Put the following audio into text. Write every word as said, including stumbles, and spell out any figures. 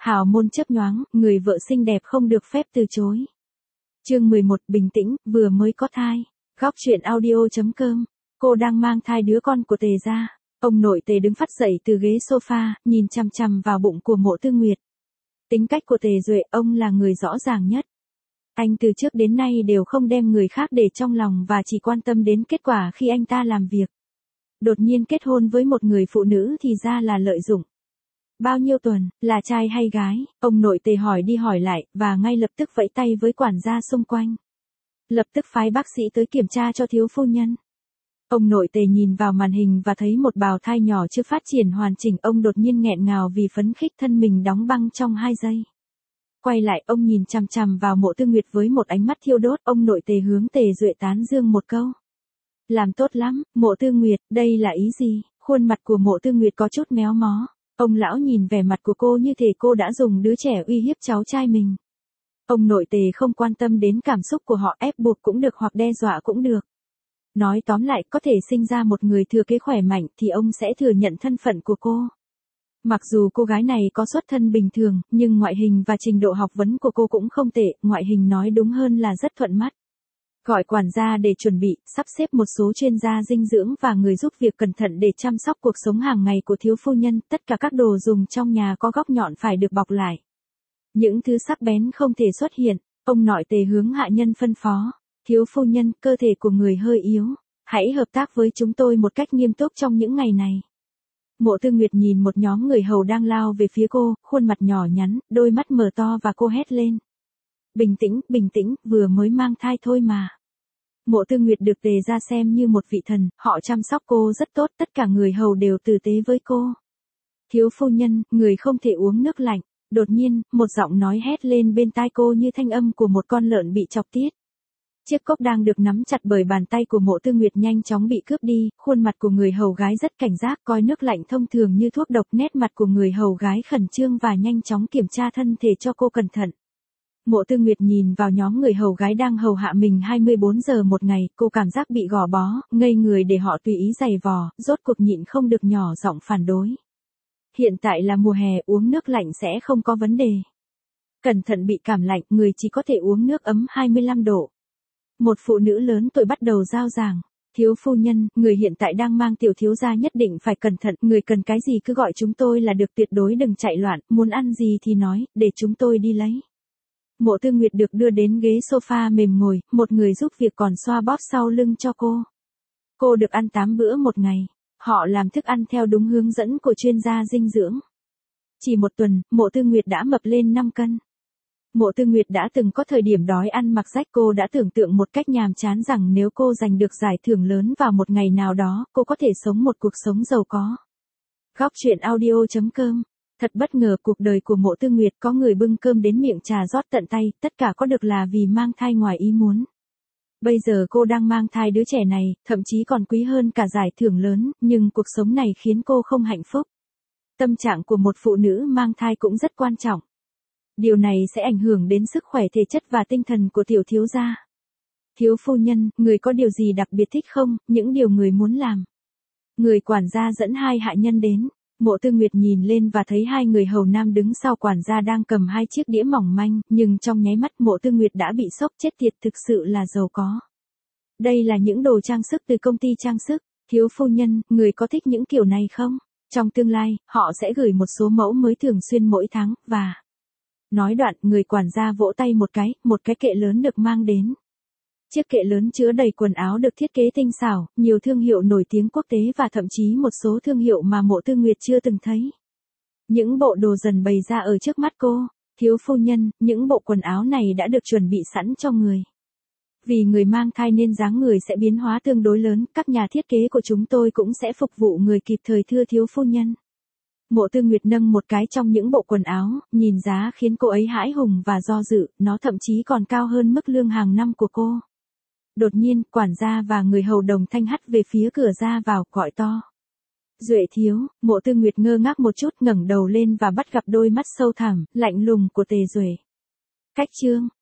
Hào môn chớp nhoáng, người vợ xinh đẹp không được phép từ chối. Chương mười một, bình tĩnh, vừa mới có thai. Góc truyện audio chấm com. Cô đang mang thai đứa con của Tề gia. Ông nội Tề đứng phắt dậy từ ghế sofa, nhìn chằm chằm vào bụng của Mộ Tư Nguyệt. Tính cách của Tề Duệ, ông là người rõ ràng nhất. Anh từ trước đến nay đều không đem người khác để trong lòng và chỉ quan tâm đến kết quả khi anh ta làm việc. Đột nhiên kết hôn với một người phụ nữ thì ra là lợi dụng. Bao nhiêu tuần, là trai hay gái, ông nội Tề hỏi đi hỏi lại, và ngay lập tức vẫy tay với quản gia xung quanh. Lập tức phái bác sĩ tới kiểm tra cho thiếu phu nhân. Ông nội Tề nhìn vào màn hình và thấy một bào thai nhỏ chưa phát triển hoàn chỉnh, ông đột nhiên nghẹn ngào vì phấn khích, thân mình đóng băng trong hai giây. Quay lại, ông nhìn chằm chằm vào Mộ Tư Nguyệt với một ánh mắt thiêu đốt, ông nội Tề hướng Tề Duệ tán dương một câu. Làm tốt lắm, Mộ Tư Nguyệt, đây là ý gì? Khuôn mặt của Mộ Tư Nguyệt có chút méo mó. Ông lão nhìn vẻ mặt của cô như thể cô đã dùng đứa trẻ uy hiếp cháu trai mình. Ông nội Tề không quan tâm đến cảm xúc của họ, ép buộc cũng được hoặc đe dọa cũng được. Nói tóm lại, có thể sinh ra một người thừa kế khỏe mạnh thì ông sẽ thừa nhận thân phận của cô. Mặc dù cô gái này có xuất thân bình thường, nhưng ngoại hình và trình độ học vấn của cô cũng không tệ, ngoại hình nói đúng hơn là rất thuận mắt. Gọi quản gia để chuẩn bị, sắp xếp một số chuyên gia dinh dưỡng và người giúp việc cẩn thận để chăm sóc cuộc sống hàng ngày của thiếu phu nhân, tất cả các đồ dùng trong nhà có góc nhọn phải được bọc lại. Những thứ sắc bén không thể xuất hiện, ông nội Tề hướng hạ nhân phân phó. Thiếu phu nhân, cơ thể của người hơi yếu, hãy hợp tác với chúng tôi một cách nghiêm túc trong những ngày này. Mộ Tư Nguyệt nhìn một nhóm người hầu đang lao về phía cô, khuôn mặt nhỏ nhắn, đôi mắt mở to và cô hét lên. Bình tĩnh, bình tĩnh, vừa mới mang thai thôi mà. Mộ Tư Nguyệt được Tề gia xem như một vị thần, họ chăm sóc cô rất tốt, tất cả người hầu đều tử tế với cô. Thiếu phu nhân, người không thể uống nước lạnh. Đột nhiên, một giọng nói hét lên bên tai cô như thanh âm của một con lợn bị chọc tiết. Chiếc cốc đang được nắm chặt bởi bàn tay của Mộ Tư Nguyệt nhanh chóng bị cướp đi, khuôn mặt của người hầu gái rất cảnh giác, coi nước lạnh thông thường như thuốc độc, nét mặt của người hầu gái khẩn trương và nhanh chóng kiểm tra thân thể cho cô cẩn thận. Mộ Tư Nguyệt nhìn vào nhóm người hầu gái đang hầu hạ mình hai mươi bốn giờ một ngày, cô cảm giác bị gò bó, ngây người để họ tùy ý giày vò, rốt cuộc nhịn không được nhỏ giọng phản đối. Hiện tại là mùa hè, uống nước lạnh sẽ không có vấn đề. Cẩn thận bị cảm lạnh, người chỉ có thể uống nước ấm hai mươi lăm độ. Một phụ nữ lớn tuổi bắt đầu rao giảng. Thiếu phu nhân, người hiện tại đang mang tiểu thiếu gia nhất định phải cẩn thận, người cần cái gì cứ gọi chúng tôi là được, tuyệt đối đừng chạy loạn, muốn ăn gì thì nói, để chúng tôi đi lấy. Mộ Tư Nguyệt được đưa đến ghế sofa mềm ngồi, một người giúp việc còn xoa bóp sau lưng cho cô. Cô được ăn tám bữa một ngày. Họ làm thức ăn theo đúng hướng dẫn của chuyên gia dinh dưỡng. Chỉ một tuần, Mộ Tư Nguyệt đã mập lên năm cân. Mộ Tư Nguyệt đã từng có thời điểm đói ăn mặc rách, cô đã tưởng tượng một cách nhàm chán rằng nếu cô giành được giải thưởng lớn vào một ngày nào đó, cô có thể sống một cuộc sống giàu có. Góc truyện audio chấm com. Thật bất ngờ, cuộc đời của Mộ Tư Nguyệt có người bưng cơm đến miệng trà rót tận tay, tất cả có được là vì mang thai ngoài ý muốn. Bây giờ cô đang mang thai đứa trẻ này, thậm chí còn quý hơn cả giải thưởng lớn, nhưng cuộc sống này khiến cô không hạnh phúc. Tâm trạng của một phụ nữ mang thai cũng rất quan trọng. Điều này sẽ ảnh hưởng đến sức khỏe thể chất và tinh thần của tiểu thiếu gia. Thiếu phu nhân, người có điều gì đặc biệt thích không, những điều người muốn làm. Người quản gia dẫn hai hạ nhân đến. Mộ Tư Nguyệt nhìn lên và thấy hai người hầu nam đứng sau quản gia đang cầm hai chiếc đĩa mỏng manh, nhưng trong nháy mắt Mộ Tư Nguyệt đã bị sốc, chết tiệt, thực sự là giàu có. Đây là những đồ trang sức từ công ty trang sức. Thiếu phu nhân, người có thích những kiểu này không? Trong tương lai, họ sẽ gửi một số mẫu mới thường xuyên mỗi tháng, và... Nói đoạn, người quản gia vỗ tay một cái, một cái kệ lớn được mang đến. Chiếc kệ lớn chứa đầy quần áo được thiết kế tinh xảo, nhiều thương hiệu nổi tiếng quốc tế và thậm chí một số thương hiệu mà Mộ Tư Nguyệt chưa từng thấy. Những bộ đồ dần bày ra ở trước mắt cô. Thiếu phu nhân, những bộ quần áo này đã được chuẩn bị sẵn cho người. Vì người mang thai nên dáng người sẽ biến hóa tương đối lớn, các nhà thiết kế của chúng tôi cũng sẽ phục vụ người kịp thời, thưa thiếu phu nhân. Mộ Tư Nguyệt nâng một cái trong những bộ quần áo, nhìn giá khiến cô ấy hãi hùng và do dự, nó thậm chí còn cao hơn mức lương hàng năm của cô. Đột nhiên, quản gia và người hầu đồng thanh hắt về phía cửa ra vào, gọi to. Duệ thiếu, Mộ Tư Nguyệt ngơ ngác một chút, ngẩng đầu lên và bắt gặp đôi mắt sâu thẳm, lạnh lùng của Tề Duệ. Cách chương.